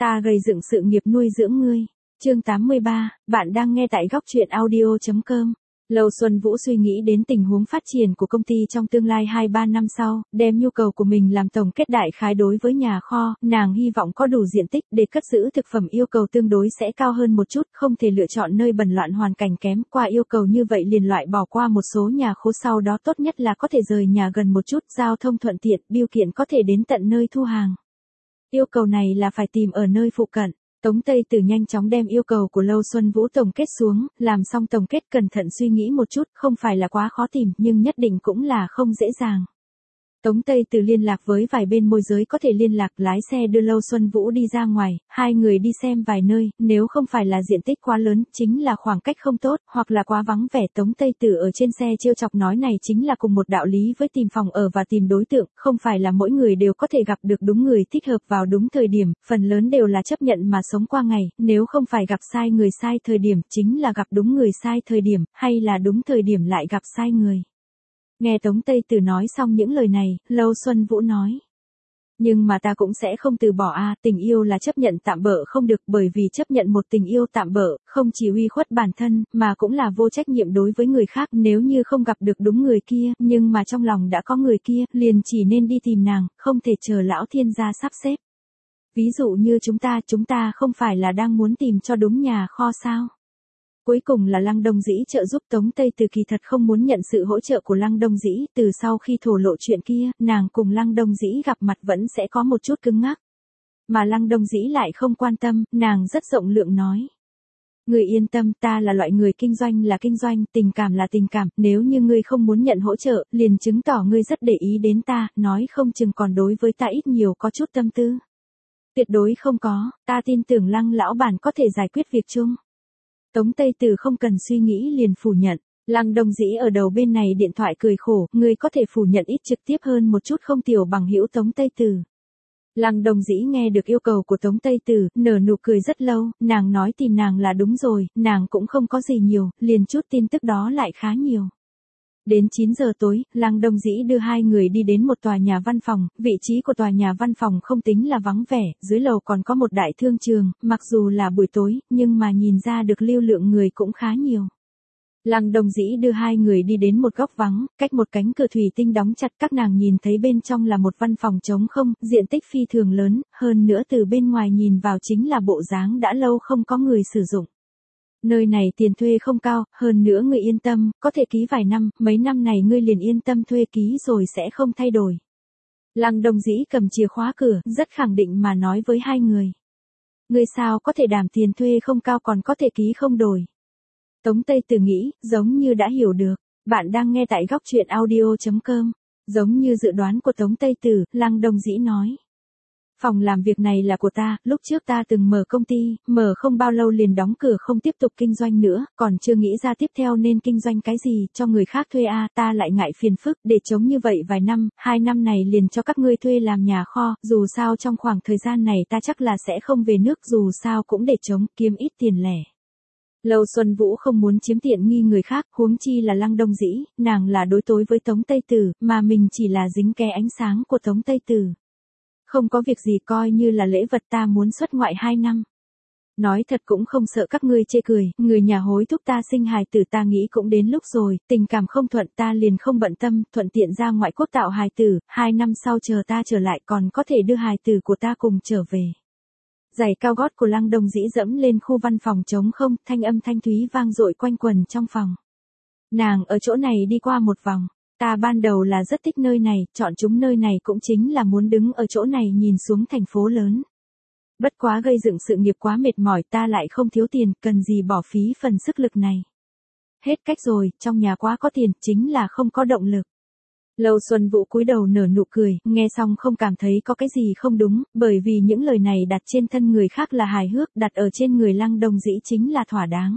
Ta gây dựng sự nghiệp nuôi dưỡng ngươi. Chương 83, bạn đang nghe tại góc truyện audio.com. Lâu Xuân Vũ suy nghĩ đến tình huống phát triển của công ty trong tương lai 2-3 năm sau, đem nhu cầu của mình làm tổng kết đại khái đối với nhà kho, nàng hy vọng có đủ diện tích để cất giữ thực phẩm yêu cầu tương đối sẽ cao hơn một chút, không thể lựa chọn nơi bẩn loạn hoàn cảnh kém, qua yêu cầu như vậy liền loại bỏ qua một số nhà khố, sau đó tốt nhất là có thể rời nhà gần một chút, giao thông thuận tiện, bưu kiện có thể đến tận nơi thu hàng. Yêu cầu này là phải tìm ở nơi phụ cận. Tống Tây Tử nhanh chóng đem yêu cầu của Lâu Xuân Vũ tổng kết xuống, làm xong tổng kết cẩn thận suy nghĩ một chút, không phải là quá khó tìm, nhưng nhất định cũng là không dễ dàng. Tống Tây Tử liên lạc với vài bên môi giới có thể liên lạc, lái xe đưa Lâu Xuân Vũ đi ra ngoài, hai người đi xem vài nơi, nếu không phải là diện tích quá lớn, chính là khoảng cách không tốt, hoặc là quá vắng vẻ. Tống Tây Tử ở trên xe trêu chọc nói này chính là cùng một đạo lý với tìm phòng ở và tìm đối tượng, không phải là mỗi người đều có thể gặp được đúng người thích hợp vào đúng thời điểm, phần lớn đều là chấp nhận mà sống qua ngày, nếu không phải gặp sai người sai thời điểm, chính là gặp đúng người sai thời điểm, hay là đúng thời điểm lại gặp sai người. Nghe Tống Tây Tử nói xong những lời này, Lâu Xuân Vũ nói. Nhưng mà ta cũng sẽ không từ bỏ tình yêu là chấp nhận tạm bợ không được, bởi vì chấp nhận một tình yêu tạm bợ, không chỉ uy khuất bản thân, mà cũng là vô trách nhiệm đối với người khác. Nếu như không gặp được đúng người kia, nhưng mà trong lòng đã có người kia, liền chỉ nên đi tìm nàng, không thể chờ lão thiên gia sắp xếp. Ví dụ như chúng ta không phải là đang muốn tìm cho đúng nhà kho sao? Cuối cùng là Lăng Đông Dĩ trợ giúp. Tống Tây Tử kỳ thật không muốn nhận sự hỗ trợ của Lăng Đông Dĩ, từ sau khi thổ lộ chuyện kia, nàng cùng Lăng Đông Dĩ gặp mặt vẫn sẽ có một chút cứng ngắc. Mà Lăng Đông Dĩ lại không quan tâm, nàng rất rộng lượng nói. Ngươi yên tâm, ta là loại người kinh doanh là kinh doanh, tình cảm là tình cảm, nếu như ngươi không muốn nhận hỗ trợ, liền chứng tỏ ngươi rất để ý đến ta, nói không chừng còn đối với ta ít nhiều có chút tâm tư. Tuyệt đối không có, ta tin tưởng Lăng lão bản có thể giải quyết việc chung. Tống Tây Tử không cần suy nghĩ liền phủ nhận. Lăng Đông Dĩ ở đầu bên này điện thoại cười khổ, ngươi có thể phủ nhận ít trực tiếp hơn một chút không tiểu bằng hữu Tống Tây Tử. Lăng Đông Dĩ nghe được yêu cầu của Tống Tây Tử, nở nụ cười rất lâu, nàng nói tìm nàng là đúng rồi, nàng cũng không có gì nhiều, liền chút tin tức đó lại khá nhiều. Đến 9 giờ tối, Lăng Đông Dĩ đưa hai người đi đến một tòa nhà văn phòng, vị trí của tòa nhà văn phòng không tính là vắng vẻ, dưới lầu còn có một đại thương trường, mặc dù là buổi tối, nhưng mà nhìn ra được lưu lượng người cũng khá nhiều. Lăng Đông Dĩ đưa hai người đi đến một góc vắng, cách một cánh cửa thủy tinh đóng chặt, các nàng nhìn thấy bên trong là một văn phòng trống không, diện tích phi thường lớn, hơn nữa từ bên ngoài nhìn vào chính là bộ dáng đã lâu không có người sử dụng. Nơi này tiền thuê không cao, hơn nữa ngươi yên tâm, có thể ký vài năm, mấy năm này ngươi liền yên tâm thuê ký rồi sẽ không thay đổi. Lăng Đông Dĩ cầm chìa khóa cửa, rất khẳng định mà nói với hai người. Ngươi sao có thể đảm tiền thuê không cao còn có thể ký không đổi. Tống Tây Tử nghĩ, giống như đã hiểu được, bạn đang nghe tại góc truyện audio.com. Giống như dự đoán của Tống Tây Tử, Lăng Đông Dĩ nói. Phòng làm việc này là của ta, lúc trước ta từng mở công ty, mở không bao lâu liền đóng cửa không tiếp tục kinh doanh nữa, còn chưa nghĩ ra tiếp theo nên kinh doanh cái gì, cho người khác thuê ta lại ngại phiền phức, để chống như vậy vài năm, 2 năm này liền cho các ngươi thuê làm nhà kho, dù sao trong khoảng thời gian này ta chắc là sẽ không về nước, dù sao cũng để chống, kiếm ít tiền lẻ. Lâu Xuân Vũ không muốn chiếm tiện nghi người khác, huống chi là Lăng Đông Dĩ, nàng là đối tối với Tống Tây Tử, mà mình chỉ là dính ké ánh sáng của Tống Tây Tử. Không có việc gì, coi như là lễ vật, ta muốn xuất ngoại 2 năm. Nói thật cũng không sợ các ngươi chê cười, người nhà hối thúc ta sinh hài tử, ta nghĩ cũng đến lúc rồi, tình cảm không thuận ta liền không bận tâm, thuận tiện ra ngoại quốc tạo hài tử, 2 năm sau chờ ta trở lại còn có thể đưa hài tử của ta cùng trở về. Giày cao gót của Lăng Đông Dĩ dẫm lên khu văn phòng trống không, thanh âm thanh thúy vang dội quanh quần trong phòng. Nàng ở chỗ này đi qua một vòng. Ta ban đầu là rất thích nơi này, chọn chúng nơi này cũng chính là muốn đứng ở chỗ này nhìn xuống thành phố lớn. Bất quá gây dựng sự nghiệp quá mệt mỏi, ta lại không thiếu tiền, cần gì bỏ phí phần sức lực này. Hết cách rồi, trong nhà quá có tiền, chính là không có động lực. Lâu Xuân Vũ cúi đầu nở nụ cười, nghe xong không cảm thấy có cái gì không đúng, bởi vì những lời này đặt trên thân người khác là hài hước, đặt ở trên người Lăng Đông Dĩ chính là thỏa đáng.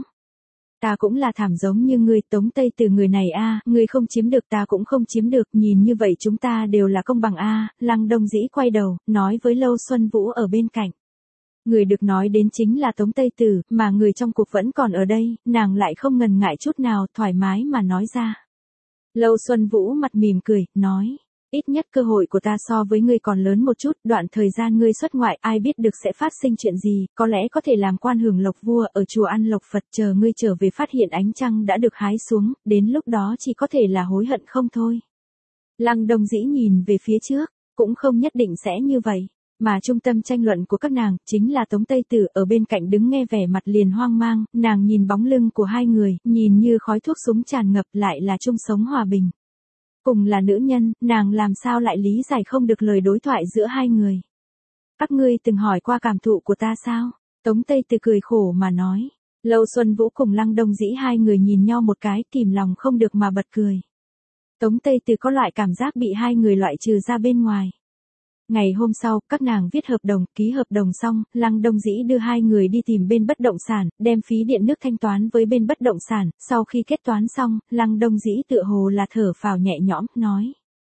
Ta cũng là thảm giống như ngươi, Tống Tây Tử người này ngươi không chiếm được ta cũng không chiếm được, nhìn như vậy chúng ta đều là công bằng Lăng Đông Dĩ quay đầu, nói với Lâu Xuân Vũ ở bên cạnh. Người được nói đến chính là Tống Tây Tử, mà người trong cuộc vẫn còn ở đây, nàng lại không ngần ngại chút nào, thoải mái mà nói ra. Lâu Xuân Vũ mặt mỉm cười, nói, Ít nhất cơ hội của ta so với ngươi còn lớn một chút, đoạn thời gian ngươi xuất ngoại ai biết được sẽ phát sinh chuyện gì, có lẽ có thể làm quan hưởng lộc vua ở chùa ăn lộc Phật, chờ ngươi trở về phát hiện ánh trăng đã được hái xuống, đến lúc đó chỉ có thể là hối hận không thôi. Lăng Đông Dĩ nhìn về phía trước, cũng không nhất định sẽ như vậy. Mà trung tâm tranh luận của các nàng, chính là Tống Tây Tử ở bên cạnh đứng nghe vẻ mặt liền hoang mang, nàng nhìn bóng lưng của hai người, nhìn như khói thuốc súng tràn ngập lại là chung sống hòa bình. Cùng là nữ nhân, nàng làm sao lại lý giải không được lời đối thoại giữa hai người. Các ngươi từng hỏi qua cảm thụ của ta sao? Tống Tây Tử cười khổ mà nói. Lâu Xuân Vũ cùng Lăng Đông Dĩ hai người nhìn nhau một cái, kìm lòng không được mà bật cười. Tống Tây Tử có loại cảm giác bị hai người loại trừ ra bên ngoài. Ngày hôm sau, các nàng viết hợp đồng, ký hợp đồng xong, Lăng Đông Dĩ đưa hai người đi tìm bên bất động sản, đem phí điện nước thanh toán với bên bất động sản, sau khi kết toán xong, Lăng Đông Dĩ tựa hồ là thở phào nhẹ nhõm, nói.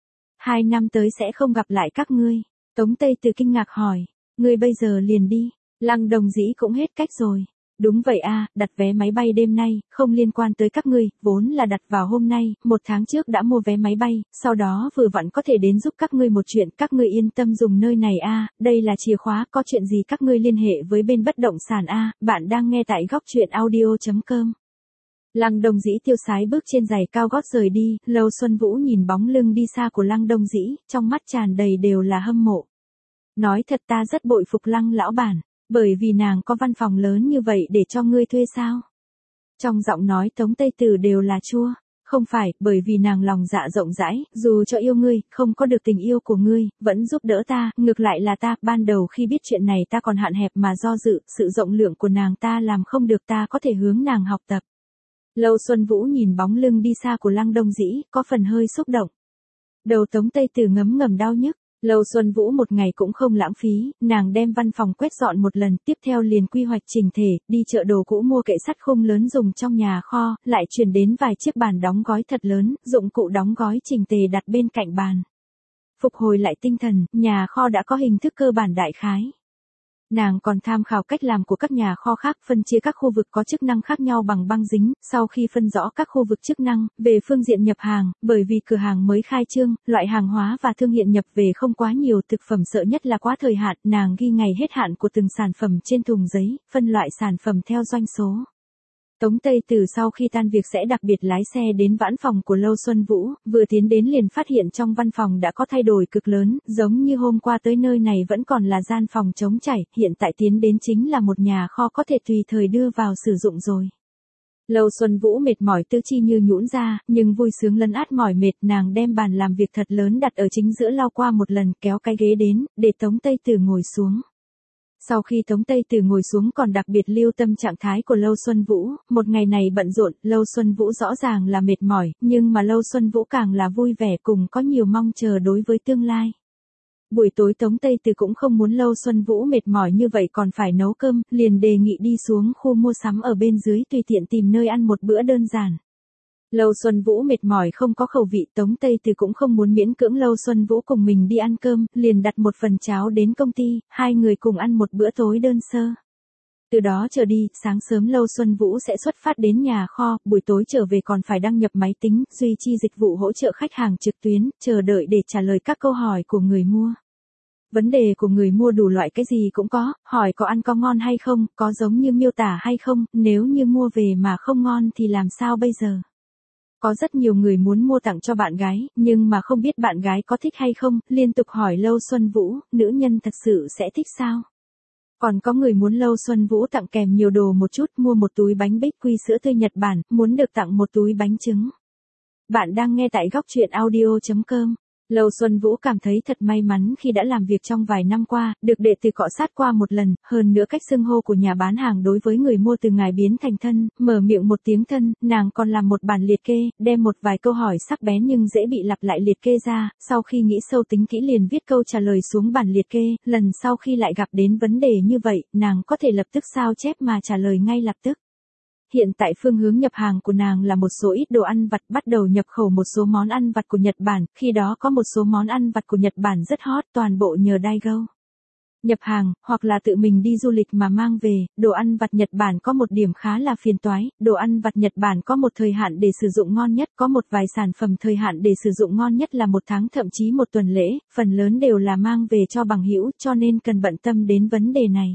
2 năm tới sẽ không gặp lại các ngươi. Tống Tây Tử kinh ngạc hỏi, ngươi bây giờ liền đi. Lăng Đông Dĩ cũng hết cách rồi. Đúng vậy a, đặt vé máy bay đêm nay, không liên quan tới các ngươi, vốn là đặt vào hôm nay, 1 tháng trước đã mua vé máy bay, sau đó vừa vặn có thể đến giúp các ngươi một chuyện, các ngươi yên tâm dùng nơi này a, đây là chìa khóa, có chuyện gì các ngươi liên hệ với bên bất động sản a, bạn đang nghe tại góc truyện audio.com. Lăng Đông Dĩ tiêu sái bước trên giày cao gót rời đi, Lâu Xuân Vũ nhìn bóng lưng đi xa của Lăng Đông Dĩ, trong mắt tràn đầy đều là hâm mộ. Nói thật ta rất bội phục Lăng lão bản. Bởi vì nàng có văn phòng lớn như vậy để cho ngươi thuê sao? Trong giọng nói Tống Tây Tử đều là chua. Không phải, bởi vì nàng lòng dạ rộng rãi, dù cho yêu ngươi, không có được tình yêu của ngươi, vẫn giúp đỡ ta, ngược lại là ta, ban đầu khi biết chuyện này ta còn hạn hẹp mà do dự, sự rộng lượng của nàng ta làm không được ta có thể hướng nàng học tập. Lâu Xuân Vũ nhìn bóng lưng đi xa của Lăng Đông Dĩ, có phần hơi xúc động. Đầu Tống Tây Tử ngấm ngầm đau nhức. Lâu Xuân Vũ một ngày cũng không lãng phí, nàng đem văn phòng quét dọn một lần, tiếp theo liền quy hoạch chỉnh thể, đi chợ đồ cũ mua kệ sắt khung lớn dùng trong nhà kho, lại chuyển đến vài chiếc bàn đóng gói thật lớn, dụng cụ đóng gói chỉnh tề đặt bên cạnh bàn. Phục hồi lại tinh thần, nhà kho đã có hình thức cơ bản đại khái. Nàng còn tham khảo cách làm của các nhà kho khác, phân chia các khu vực có chức năng khác nhau bằng băng dính, sau khi phân rõ các khu vực chức năng, về phương diện nhập hàng, bởi vì cửa hàng mới khai trương, loại hàng hóa và thương hiện nhập về không quá nhiều, thực phẩm sợ nhất là quá thời hạn, nàng ghi ngày hết hạn của từng sản phẩm trên thùng giấy, phân loại sản phẩm theo doanh số. Tống Tây Tử sau khi tan việc sẽ đặc biệt lái xe đến vãn phòng của Lâu Xuân Vũ, vừa tiến đến liền phát hiện trong văn phòng đã có thay đổi cực lớn, giống như hôm qua tới nơi này vẫn còn là gian phòng trống trải, hiện tại tiến đến chính là một nhà kho có thể tùy thời đưa vào sử dụng rồi. Lâu Xuân Vũ mệt mỏi tứ chi như nhũn ra, nhưng vui sướng lấn át mỏi mệt, nàng đem bàn làm việc thật lớn đặt ở chính giữa lau qua một lần, kéo cái ghế đến, để Tống Tây Tử ngồi xuống. Sau khi Tống Tây Tử ngồi xuống còn đặc biệt lưu tâm trạng thái của Lâu Xuân Vũ, một ngày này bận rộn, Lâu Xuân Vũ rõ ràng là mệt mỏi, nhưng mà Lâu Xuân Vũ càng là vui vẻ cùng có nhiều mong chờ đối với tương lai. Buổi tối Tống Tây Tử cũng không muốn Lâu Xuân Vũ mệt mỏi như vậy còn phải nấu cơm, liền đề nghị đi xuống khu mua sắm ở bên dưới tùy tiện tìm nơi ăn một bữa đơn giản. Lâu Xuân Vũ mệt mỏi không có khẩu vị, Tống Tây Tử cũng không muốn miễn cưỡng Lâu Xuân Vũ cùng mình đi ăn cơm, liền đặt một phần cháo đến công ty, hai người cùng ăn một bữa tối đơn sơ. Từ đó trở đi, sáng sớm Lâu Xuân Vũ sẽ xuất phát đến nhà kho, buổi tối trở về còn phải đăng nhập máy tính, duy trì dịch vụ hỗ trợ khách hàng trực tuyến, chờ đợi để trả lời các câu hỏi của người mua. Vấn đề của người mua đủ loại cái gì cũng có, hỏi có ăn có ngon hay không, có giống như miêu tả hay không, nếu như mua về mà không ngon thì làm sao bây giờ? Có rất nhiều người muốn mua tặng cho bạn gái, nhưng mà không biết bạn gái có thích hay không, liên tục hỏi Lâu Xuân Vũ, nữ nhân thật sự sẽ thích sao? Còn có người muốn Lâu Xuân Vũ tặng kèm nhiều đồ một chút, mua một túi bánh bích quy sữa tươi Nhật Bản, muốn được tặng một túi bánh trứng. Bạn đang nghe tại góc truyện audio.com. Lâu Xuân Vũ cảm thấy thật may mắn khi đã làm việc trong vài năm qua, được đệ tử cọ sát qua một lần, hơn nữa cách xưng hô của nhà bán hàng đối với người mua từ ngài biến thành thân, mở miệng một tiếng thân, nàng còn làm một bản liệt kê, đem một vài câu hỏi sắc bén nhưng dễ bị lặp lại liệt kê ra, sau khi nghĩ sâu tính kỹ liền viết câu trả lời xuống bản liệt kê, lần sau khi lại gặp đến vấn đề như vậy, nàng có thể lập tức sao chép mà trả lời ngay lập tức. Hiện tại phương hướng nhập hàng của nàng là một số ít đồ ăn vặt, bắt đầu nhập khẩu một số món ăn vặt của Nhật Bản, khi đó có một số món ăn vặt của Nhật Bản rất hot, toàn bộ nhờ Daigo. Nhập hàng, hoặc là tự mình đi du lịch mà mang về, đồ ăn vặt Nhật Bản có một điểm khá là phiền toái, đồ ăn vặt Nhật Bản có một thời hạn để sử dụng ngon nhất, có một vài sản phẩm thời hạn để sử dụng ngon nhất là 1 tháng thậm chí 1 tuần lễ, phần lớn đều là mang về cho bằng hữu, cho nên cần bận tâm đến vấn đề này.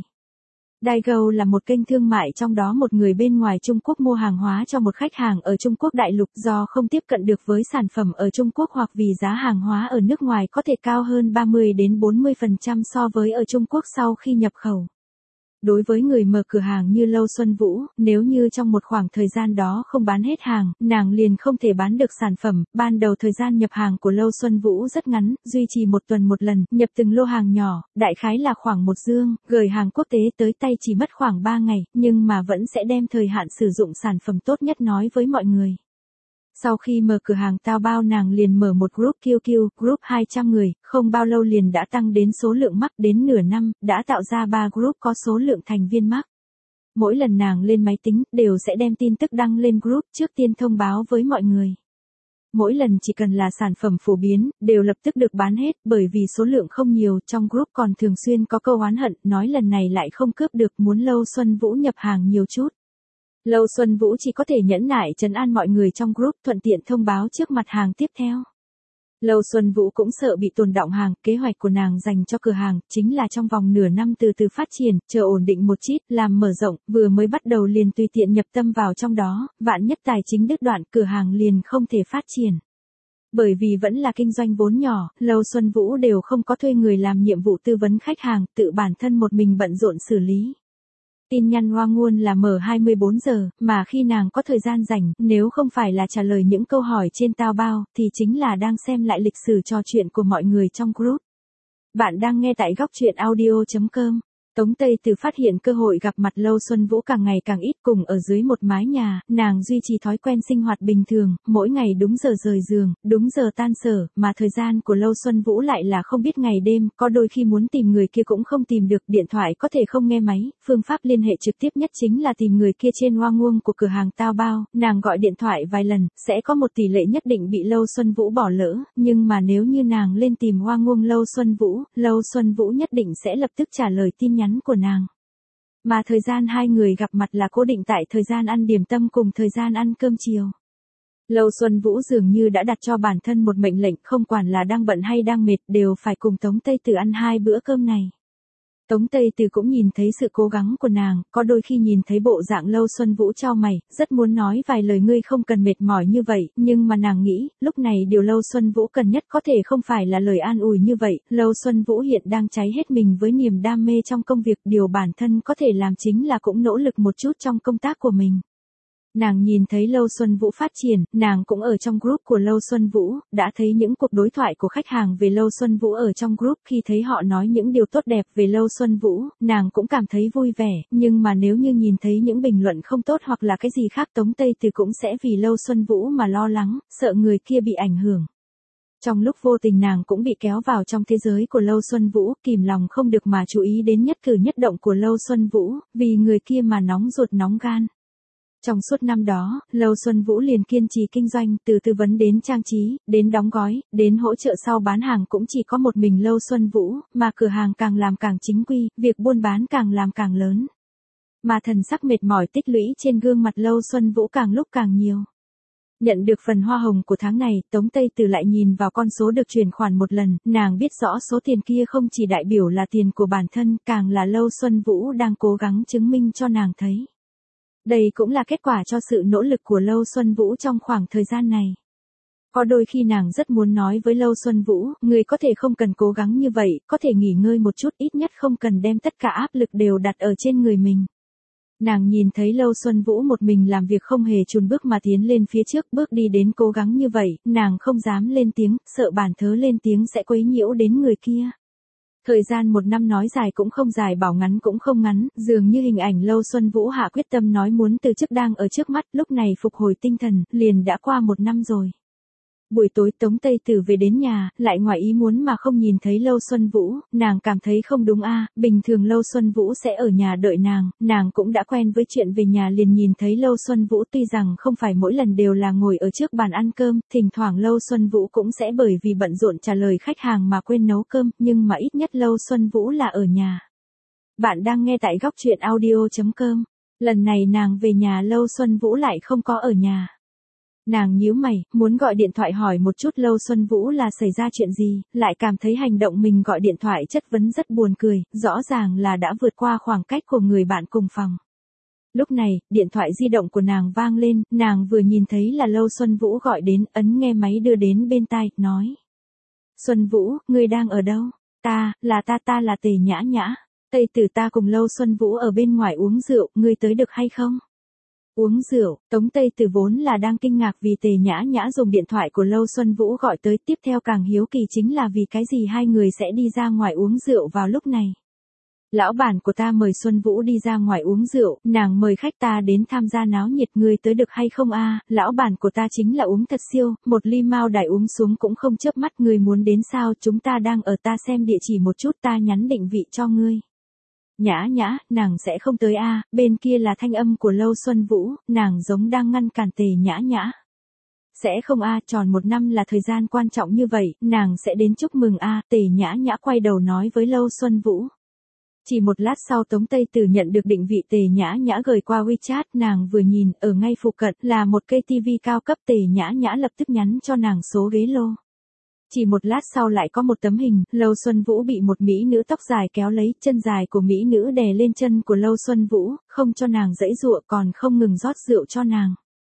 Daigou là một kênh thương mại trong đó một người bên ngoài Trung Quốc mua hàng hóa cho một khách hàng ở Trung Quốc đại lục do không tiếp cận được với sản phẩm ở Trung Quốc hoặc vì giá hàng hóa ở nước ngoài có thể cao hơn 30 đến 40% so với ở Trung Quốc sau khi nhập khẩu. Đối với người mở cửa hàng như Lâu Xuân Vũ, nếu như trong một khoảng thời gian đó không bán hết hàng, nàng liền không thể bán được sản phẩm. Ban đầu thời gian nhập hàng của Lâu Xuân Vũ rất ngắn, duy trì 1 tuần một lần, nhập từng lô hàng nhỏ, đại khái là khoảng 1 dương, gửi hàng quốc tế tới tay chỉ mất khoảng 3 ngày, nhưng mà vẫn sẽ đem thời hạn sử dụng sản phẩm tốt nhất nói với mọi người. Sau khi mở cửa hàng Taobao nàng liền mở một group QQ, group 200 người, không bao lâu liền đã tăng đến số lượng mắc đến nửa năm, đã tạo ra 3 group có số lượng thành viên mắc. Mỗi lần nàng lên máy tính, đều sẽ đem tin tức đăng lên group trước tiên thông báo với mọi người. Mỗi lần chỉ cần là sản phẩm phổ biến, đều lập tức được bán hết, bởi vì số lượng không nhiều, trong group còn thường xuyên có câu oán hận, nói lần này lại không cướp được, muốn Lâu Xuân Vũ nhập hàng nhiều chút. Lâu Xuân Vũ chỉ có thể nhẫn nại trấn an mọi người trong group thuận tiện thông báo trước mặt hàng tiếp theo. Lâu Xuân Vũ cũng sợ bị tồn đọng hàng, kế hoạch của nàng dành cho cửa hàng, chính là trong vòng nửa năm từ từ phát triển, chờ ổn định một chút, làm mở rộng, vừa mới bắt đầu liền tùy tiện nhập tâm vào trong đó, vạn nhất tài chính đứt đoạn cửa hàng liền không thể phát triển. Bởi vì vẫn là kinh doanh vốn nhỏ, Lâu Xuân Vũ đều không có thuê người làm nhiệm vụ tư vấn khách hàng, tự bản thân một mình bận rộn xử lý. Tin nhắn Hoa Nguồn là mở 24 giờ, mà khi nàng có thời gian rảnh, nếu không phải là trả lời những câu hỏi trên Taobao, thì chính là đang xem lại lịch sử trò chuyện của mọi người trong group. Bạn đang nghe tại góc truyện audio.com. Tống Tây Từ phát hiện cơ hội gặp mặt Lâu Xuân Vũ càng ngày càng ít, cùng ở dưới một mái nhà, nàng duy trì thói quen sinh hoạt bình thường, mỗi ngày đúng giờ rời giường, đúng giờ tan sở, mà thời gian của Lâu Xuân Vũ lại là không biết ngày đêm, có đôi khi muốn tìm người kia cũng không tìm được, điện thoại có thể không nghe máy, phương pháp liên hệ trực tiếp nhất chính là tìm người kia trên Hoa Nguồn của cửa hàng Taobao, nàng gọi điện thoại vài lần, sẽ có một tỷ lệ nhất định bị Lâu Xuân Vũ bỏ lỡ, nhưng mà nếu như nàng lên tìm Hoa Nguồn Lâu Xuân Vũ nhất định sẽ lập tức trả lời tin nhắn của nàng. Mà thời gian hai người gặp mặt là cố định tại thời gian ăn điểm tâm cùng thời gian ăn cơm chiều. Lâu Xuân Vũ dường như đã đặt cho bản thân một mệnh lệnh, không quản là đang bận hay đang mệt đều phải cùng Tống Tây Từ ăn 2 bữa cơm này. Tống Tây Từ cũng nhìn thấy sự cố gắng của nàng, có đôi khi nhìn thấy bộ dạng Lâu Xuân Vũ chau mày, rất muốn nói vài lời ngươi không cần mệt mỏi như vậy, nhưng mà nàng nghĩ, lúc này điều Lâu Xuân Vũ cần nhất có thể không phải là lời an ủi như vậy, Lâu Xuân Vũ hiện đang cháy hết mình với niềm đam mê trong công việc, điều bản thân có thể làm chính là cũng nỗ lực một chút trong công tác của mình. Nàng nhìn thấy Lâu Xuân Vũ phát triển, nàng cũng ở trong group của Lâu Xuân Vũ, đã thấy những cuộc đối thoại của khách hàng về Lâu Xuân Vũ ở trong group, khi thấy họ nói những điều tốt đẹp về Lâu Xuân Vũ, nàng cũng cảm thấy vui vẻ, nhưng mà nếu như nhìn thấy những bình luận không tốt hoặc là cái gì khác Tống Tây Từ cũng sẽ vì Lâu Xuân Vũ mà lo lắng, sợ người kia bị ảnh hưởng. Trong lúc vô tình nàng cũng bị kéo vào trong thế giới của Lâu Xuân Vũ, kìm lòng không được mà chú ý đến nhất cử nhất động của Lâu Xuân Vũ, vì người kia mà nóng ruột nóng gan. Trong suốt năm đó, Lâu Xuân Vũ liền kiên trì kinh doanh, từ tư vấn đến trang trí, đến đóng gói, đến hỗ trợ sau bán hàng cũng chỉ có một mình Lâu Xuân Vũ, mà cửa hàng càng làm càng chính quy, việc buôn bán càng làm càng lớn. Mà thần sắc mệt mỏi tích lũy trên gương mặt Lâu Xuân Vũ càng lúc càng nhiều. Nhận được phần hoa hồng của tháng này, Tống Tây Từ lại nhìn vào con số được chuyển khoản một lần, nàng biết rõ số tiền kia không chỉ đại biểu là tiền của bản thân, càng là Lâu Xuân Vũ đang cố gắng chứng minh cho nàng thấy. Đây cũng là kết quả cho sự nỗ lực của Lâu Xuân Vũ trong khoảng thời gian này. Có đôi khi nàng rất muốn nói với Lâu Xuân Vũ, người có thể không cần cố gắng như vậy, có thể nghỉ ngơi một chút, ít nhất không cần đem tất cả áp lực đều đặt ở trên người mình. Nàng nhìn thấy Lâu Xuân Vũ một mình làm việc không hề chùn bước mà tiến lên phía trước, bước đi đến cố gắng như vậy, nàng không dám lên tiếng, sợ bản thớ lên tiếng sẽ quấy nhiễu đến người kia. Thời gian 1 năm nói dài cũng không dài, bảo ngắn cũng không ngắn, dường như hình ảnh Lâu Xuân Vũ hạ quyết tâm nói muốn từ chức đang ở trước mắt, lúc này phục hồi tinh thần, liền đã qua 1 năm rồi. Buổi tối Tống Tây Tử về đến nhà, lại ngoài ý muốn mà không nhìn thấy Lâu Xuân Vũ, nàng cảm thấy không đúng bình thường Lâu Xuân Vũ sẽ ở nhà đợi nàng cũng đã quen với chuyện về nhà liền nhìn thấy Lâu Xuân Vũ tuy rằng không phải mỗi lần đều là ngồi ở trước bàn ăn cơm, thỉnh thoảng Lâu Xuân Vũ cũng sẽ bởi vì bận rộn trả lời khách hàng mà quên nấu cơm, nhưng mà ít nhất Lâu Xuân Vũ là ở nhà. Bạn đang nghe tại góc truyện audio.com. Lần này nàng về nhà Lâu Xuân Vũ lại không có ở nhà. Nàng nhíu mày, muốn gọi điện thoại hỏi một chút Lâu Xuân Vũ là xảy ra chuyện gì, lại cảm thấy hành động mình gọi điện thoại chất vấn rất buồn cười, rõ ràng là đã vượt qua khoảng cách của người bạn cùng phòng. Lúc này, điện thoại di động của nàng vang lên, nàng vừa nhìn thấy là Lâu Xuân Vũ gọi đến, ấn nghe máy đưa đến bên tai, nói. Xuân Vũ, ngươi đang ở đâu? Ta là Tề Nhã Nhã. Tây Tử ta cùng Lâu Xuân Vũ ở bên ngoài uống rượu, ngươi tới được hay không? Uống rượu, Tống Tây Tử vốn là đang kinh ngạc vì Tề Nhã Nhã dùng điện thoại của Lâu Xuân Vũ gọi tới, tiếp theo càng hiếu kỳ chính là vì cái gì hai người sẽ đi ra ngoài uống rượu vào lúc này. Lão bản của ta mời Xuân Vũ đi ra ngoài uống rượu, nàng mời khách ta đến tham gia náo nhiệt, ngươi tới được hay không lão bản của ta chính là uống thật siêu, một ly Mao Đài uống xuống cũng không chớp mắt, ngươi muốn đến sao, chúng ta đang ở, ta xem địa chỉ một chút, ta nhắn định vị cho ngươi. Nhã Nhã, nàng sẽ không tới bên kia là thanh âm của Lâu Xuân Vũ, nàng giống đang ngăn cản Tề Nhã Nhã. Sẽ không tròn 1 năm là thời gian quan trọng như vậy, nàng sẽ đến chúc mừng Tề Nhã Nhã quay đầu nói với Lâu Xuân Vũ. Chỉ một lát sau Tống Tây Tử nhận được định vị Tề Nhã Nhã gửi qua WeChat, nàng vừa nhìn, ở ngay phụ cận là một cây tivi cao cấp, Tề Nhã Nhã lập tức nhắn cho nàng số ghế lô. Chỉ một lát sau lại có một tấm hình, Lâu Xuân Vũ bị một mỹ nữ tóc dài kéo lấy, chân dài của mỹ nữ đè lên chân của Lâu Xuân Vũ, không cho nàng giãy giụa còn không ngừng rót rượu cho nàng.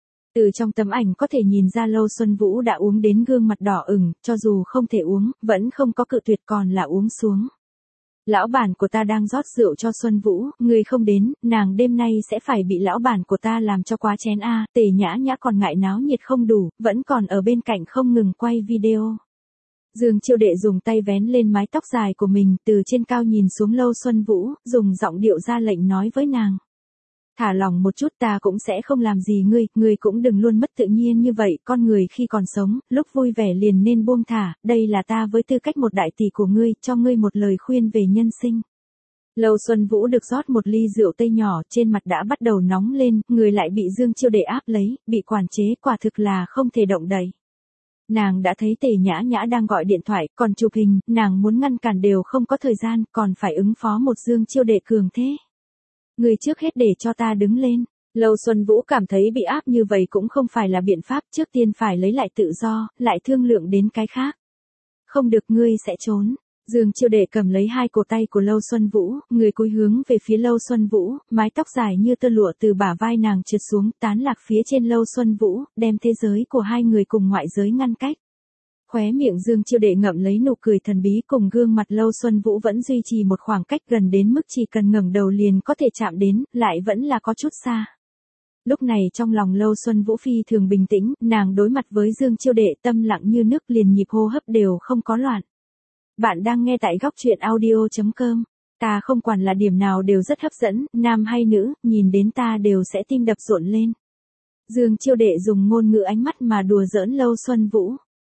Từ trong tấm ảnh có thể nhìn ra Lâu Xuân Vũ đã uống đến gương mặt đỏ ửng, cho dù không thể uống, vẫn không có cự tuyệt còn là uống xuống. Lão bản của ta đang rót rượu cho Xuân Vũ, người không đến, nàng đêm nay sẽ phải bị lão bản của ta làm cho quá chén Tề Nhã Nhã còn ngại náo nhiệt không đủ, vẫn còn ở bên cạnh không ngừng quay video. Dương Chiêu Đệ dùng tay vén lên mái tóc dài của mình, từ trên cao nhìn xuống Lâu Xuân Vũ, dùng giọng điệu ra lệnh nói với nàng. Thả lòng một chút, ta cũng sẽ không làm gì ngươi cũng đừng luôn mất tự nhiên như vậy, con người khi còn sống, lúc vui vẻ liền nên buông thả, đây là ta với tư cách một đại tỷ của ngươi, cho ngươi một lời khuyên về nhân sinh. Lâu Xuân Vũ được rót một ly rượu tây nhỏ, trên mặt đã bắt đầu nóng lên, người lại bị Dương Chiêu Đệ áp lấy, bị quản chế, quả thực là không thể động đậy. Nàng đã thấy Tề Nhã Nhã đang gọi điện thoại, còn chụp hình, nàng muốn ngăn cản đều không có thời gian, còn phải ứng phó một Dương Chiêu Đệ cường thế. Người trước hết để cho ta đứng lên. Lâu Xuân Vũ cảm thấy bị áp như vậy cũng không phải là biện pháp, trước tiên phải lấy lại tự do, lại thương lượng đến cái khác. Không được, ngươi sẽ trốn. Dương Chiêu Đệ cầm lấy hai cổ tay của Lâu Xuân Vũ, người cúi hướng về phía Lâu Xuân Vũ, mái tóc dài như tơ lụa từ bả vai nàng trượt xuống, tán lạc phía trên Lâu Xuân Vũ, đem thế giới của hai người cùng ngoại giới ngăn cách. Khóe miệng Dương Chiêu Đệ ngậm lấy nụ cười thần bí, cùng gương mặt Lâu Xuân Vũ vẫn duy trì một khoảng cách gần đến mức chỉ cần ngẩng đầu liền có thể chạm đến, lại vẫn là có chút xa. Lúc này trong lòng Lâu Xuân Vũ phi thường bình tĩnh, nàng đối mặt với Dương Chiêu Đệ tâm lặng như nước, liền nhịp hô hấp đều không có loạn. Bạn đang nghe tại góc truyện audio.com. Ta không quản là điểm nào đều rất hấp dẫn, nam hay nữ, nhìn đến ta đều sẽ tim đập rộn lên. Dương Chiêu Đệ dùng ngôn ngữ ánh mắt mà đùa giỡn Lâu Xuân Vũ.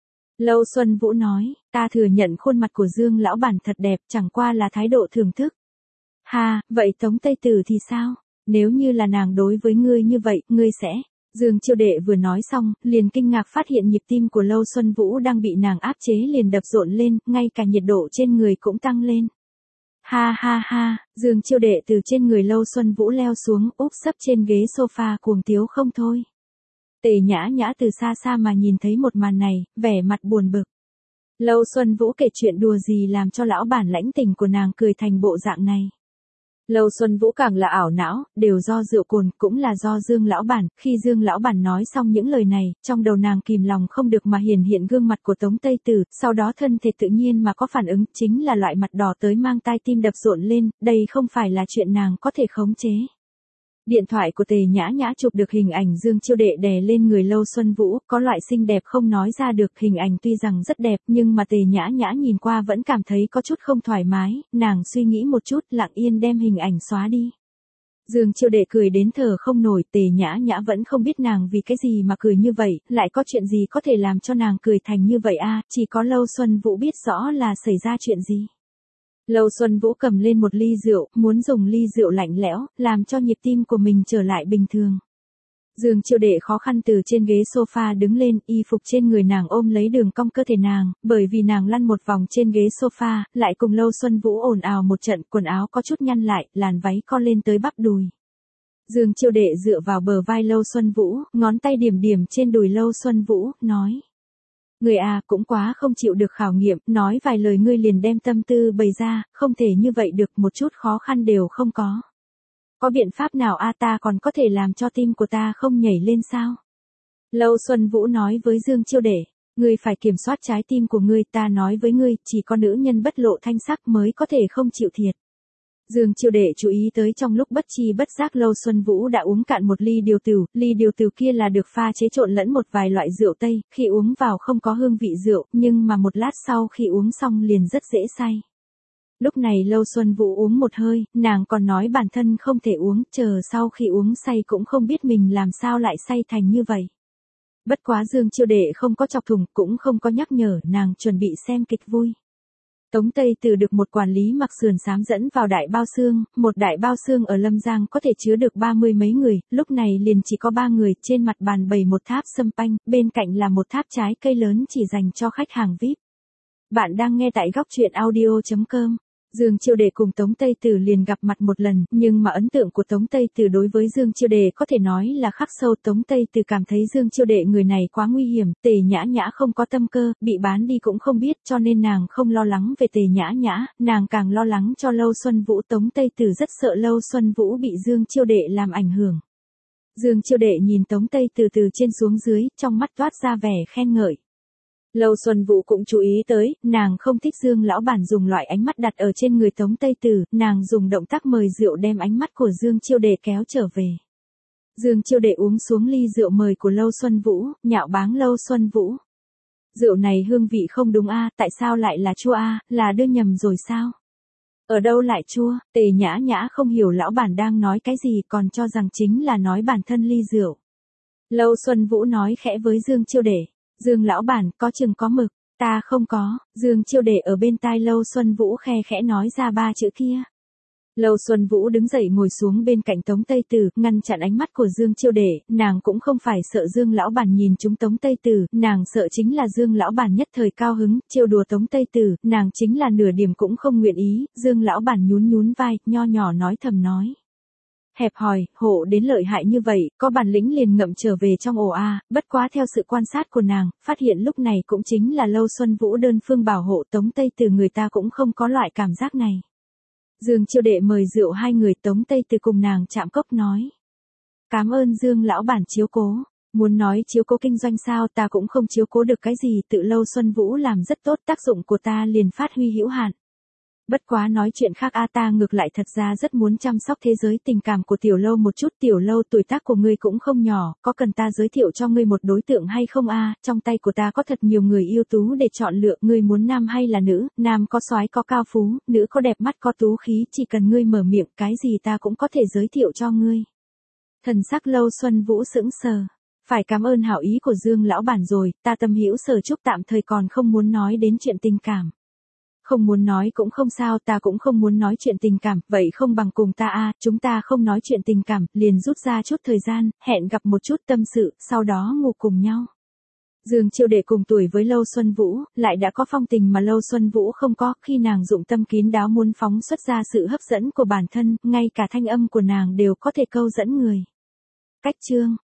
Lâu Xuân Vũ nói, ta thừa nhận khuôn mặt của Dương lão bản thật đẹp, chẳng qua là thái độ thưởng thức. Vậy Tống Tây Tử thì sao? Nếu như là nàng đối với ngươi như vậy, ngươi sẽ... Dương Chiêu Đệ vừa nói xong, liền kinh ngạc phát hiện nhịp tim của Lâu Xuân Vũ đang bị nàng áp chế liền đập rộn lên, ngay cả nhiệt độ trên người cũng tăng lên. Dương Chiêu Đệ từ trên người Lâu Xuân Vũ leo xuống, úp sấp trên ghế sofa cuồng tiếu không thôi. Tề Nhã Nhã từ xa xa mà nhìn thấy một màn này, vẻ mặt buồn bực. Lâu Xuân Vũ kể chuyện đùa gì làm cho lão bản lãnh tình của nàng cười thành bộ dạng này. Lâu Xuân Vũ càng là ảo não, đều do rượu cồn, cũng là do Dương lão bản, khi Dương lão bản nói xong những lời này, trong đầu nàng kìm lòng không được mà hiện gương mặt của Tống Tây Tử, sau đó thân thể tự nhiên mà có phản ứng, chính là loại mặt đỏ tới mang tai tim đập rộn lên, đây không phải là chuyện nàng có thể khống chế. Điện thoại của Tề Nhã Nhã chụp được hình ảnh Dương Chiêu Đệ đè lên người Lâu Xuân Vũ, có loại xinh đẹp không nói ra được, hình ảnh tuy rằng rất đẹp, nhưng mà Tề Nhã Nhã nhìn qua vẫn cảm thấy có chút không thoải mái, nàng suy nghĩ một chút, lặng yên đem hình ảnh xóa đi. Dương Chiêu Đệ cười đến thở không nổi, Tề Nhã Nhã vẫn không biết nàng vì cái gì mà cười như vậy, lại có chuyện gì có thể làm cho nàng cười thành như vậy a, chỉ có Lâu Xuân Vũ biết rõ là xảy ra chuyện gì. Lâu Xuân Vũ cầm lên một ly rượu, muốn dùng ly rượu lạnh lẽo, làm cho nhịp tim của mình trở lại bình thường. Dương Chiêu Đệ khó khăn từ trên ghế sofa đứng lên, y phục trên người nàng ôm lấy đường cong cơ thể nàng, bởi vì nàng lăn một vòng trên ghế sofa, lại cùng Lâu Xuân Vũ ồn ào một trận, quần áo có chút nhăn lại, làn váy co lên tới bắp đùi. Dương Chiêu Đệ dựa vào bờ vai Lâu Xuân Vũ, ngón tay điểm điểm trên đùi Lâu Xuân Vũ, nói. Người à cũng quá không chịu được khảo nghiệm, nói vài lời ngươi liền đem tâm tư bày ra, không thể như vậy được, một chút khó khăn đều không có. Có biện pháp nào a, ta còn có thể làm cho tim của ta không nhảy lên sao? Lâu Xuân Vũ nói với Dương Chiêu Đệ, ngươi phải kiểm soát trái tim của ngươi, ta nói với ngươi, chỉ có nữ nhân bất lộ thanh sắc mới có thể không chịu thiệt. Dương Chiêu Đệ chú ý tới trong lúc bất chi bất giác Lâu Xuân Vũ đã uống cạn một ly điều tửu kia là được pha chế trộn lẫn một vài loại rượu Tây, khi uống vào không có hương vị rượu, nhưng mà một lát sau khi uống xong liền rất dễ say. Lúc này Lâu Xuân Vũ uống một hơi, nàng còn nói bản thân không thể uống, chờ sau khi uống say cũng không biết mình làm sao lại say thành như vậy. Bất quá Dương Chiêu Đệ không có chọc thủng, cũng không có nhắc nhở, nàng chuẩn bị xem kịch vui. Tống Tây Từ được một quản lý mặc sườn xám dẫn vào đại bao xương, một đại bao xương ở Lâm Giang có thể chứa được 30 mấy người, lúc này liền chỉ có 3 người, trên mặt bàn bày một tháp sâm panh, bên cạnh là một tháp trái cây lớn chỉ dành cho khách hàng VIP. Bạn đang nghe tại góc truyện audio.com. Dương Chiêu Đệ cùng Tống Tây Từ liền gặp mặt một lần, nhưng mà ấn tượng của Tống Tây Từ đối với Dương Chiêu Đệ có thể nói là khắc sâu. Tống Tây Từ cảm thấy Dương Chiêu Đệ người này quá nguy hiểm, Tề Nhã Nhã không có tâm cơ, bị bán đi cũng không biết, cho nên nàng không lo lắng về Tề Nhã Nhã, nàng càng lo lắng cho Lâu Xuân Vũ. Tống Tây Từ rất sợ Lâu Xuân Vũ bị Dương Chiêu Đệ làm ảnh hưởng. Dương Chiêu Đệ nhìn Tống Tây Từ từ trên xuống dưới, trong mắt toát ra vẻ khen ngợi. Lâu Xuân Vũ cũng chú ý tới, nàng không thích Dương lão bản dùng loại ánh mắt đặt ở trên người Tống Tây Từ, nàng dùng động tác mời rượu đem ánh mắt của Dương Chiêu Đệ kéo trở về. Dương Chiêu Đệ uống xuống ly rượu mời của Lâu Xuân Vũ, nhạo báng Lâu Xuân Vũ. Rượu này hương vị không đúng a, tại sao lại là chua a, là đưa nhầm rồi sao? Ở đâu lại chua? Tề Nhã Nhã không hiểu lão bản đang nói cái gì, còn cho rằng chính là nói bản thân ly rượu. Lâu Xuân Vũ nói khẽ với Dương Chiêu Đệ. Dương lão bản, có chừng có mực, ta không có. Dương Chiêu Đệ ở bên tai Lâu Xuân Vũ khe khẽ nói ra 3 chữ kia. Lâu Xuân Vũ đứng dậy ngồi xuống bên cạnh Tống Tây Từ, ngăn chặn ánh mắt của Dương Chiêu Đệ, nàng cũng không phải sợ Dương lão bản nhìn chúng Tống Tây Từ, nàng sợ chính là Dương lão bản nhất thời cao hứng, trêu đùa Tống Tây Từ, nàng chính là nửa điểm cũng không nguyện ý. Dương lão bản nhún nhún vai, nho nhỏ nói thầm nói. Hẹp hòi, hộ đến lợi hại như vậy, có bản lĩnh liền ngậm trở về trong ổ a, bất quá theo sự quan sát của nàng, phát hiện lúc này cũng chính là Lâu Xuân Vũ đơn phương bảo hộ Tống Tây Từ, người ta cũng không có loại cảm giác này. Dương Chiêu Đệ mời rượu hai người, Tống Tây Từ cùng nàng chạm cốc nói. Cảm ơn Dương lão bản chiếu cố, muốn nói chiếu cố kinh doanh sao, ta cũng không chiếu cố được cái gì, tự Lâu Xuân Vũ làm rất tốt, tác dụng của ta liền phát huy hữu hạn. Bất quá nói chuyện khác a, ta ngược lại thật ra rất muốn chăm sóc thế giới tình cảm của Tiểu Lâu một chút. Tiểu Lâu, tuổi tác của ngươi cũng không nhỏ, có cần ta giới thiệu cho ngươi một đối tượng hay không a? Trong tay của ta có thật nhiều người ưu tú để chọn lựa, ngươi muốn nam hay là nữ? Nam có soái có cao phú, nữ có đẹp mắt có tú khí, chỉ cần ngươi mở miệng, cái gì ta cũng có thể giới thiệu cho ngươi. Thần sắc Lâu Xuân Vũ sững sờ. Phải cảm ơn hảo ý của Dương lão bản rồi, ta tâm hữu sở chúc, tạm thời còn không muốn nói đến chuyện tình cảm. Không muốn nói cũng không sao, ta cũng không muốn nói chuyện tình cảm, vậy không bằng cùng ta a, chúng ta không nói chuyện tình cảm, liền rút ra chút thời gian, hẹn gặp một chút tâm sự, sau đó ngủ cùng nhau. Dương Chiêu Đệ cùng tuổi với Lâu Xuân Vũ, lại đã có phong tình mà Lâu Xuân Vũ không có, khi nàng dụng tâm kín đáo muốn phóng xuất ra sự hấp dẫn của bản thân, ngay cả thanh âm của nàng đều có thể câu dẫn người. Cách chương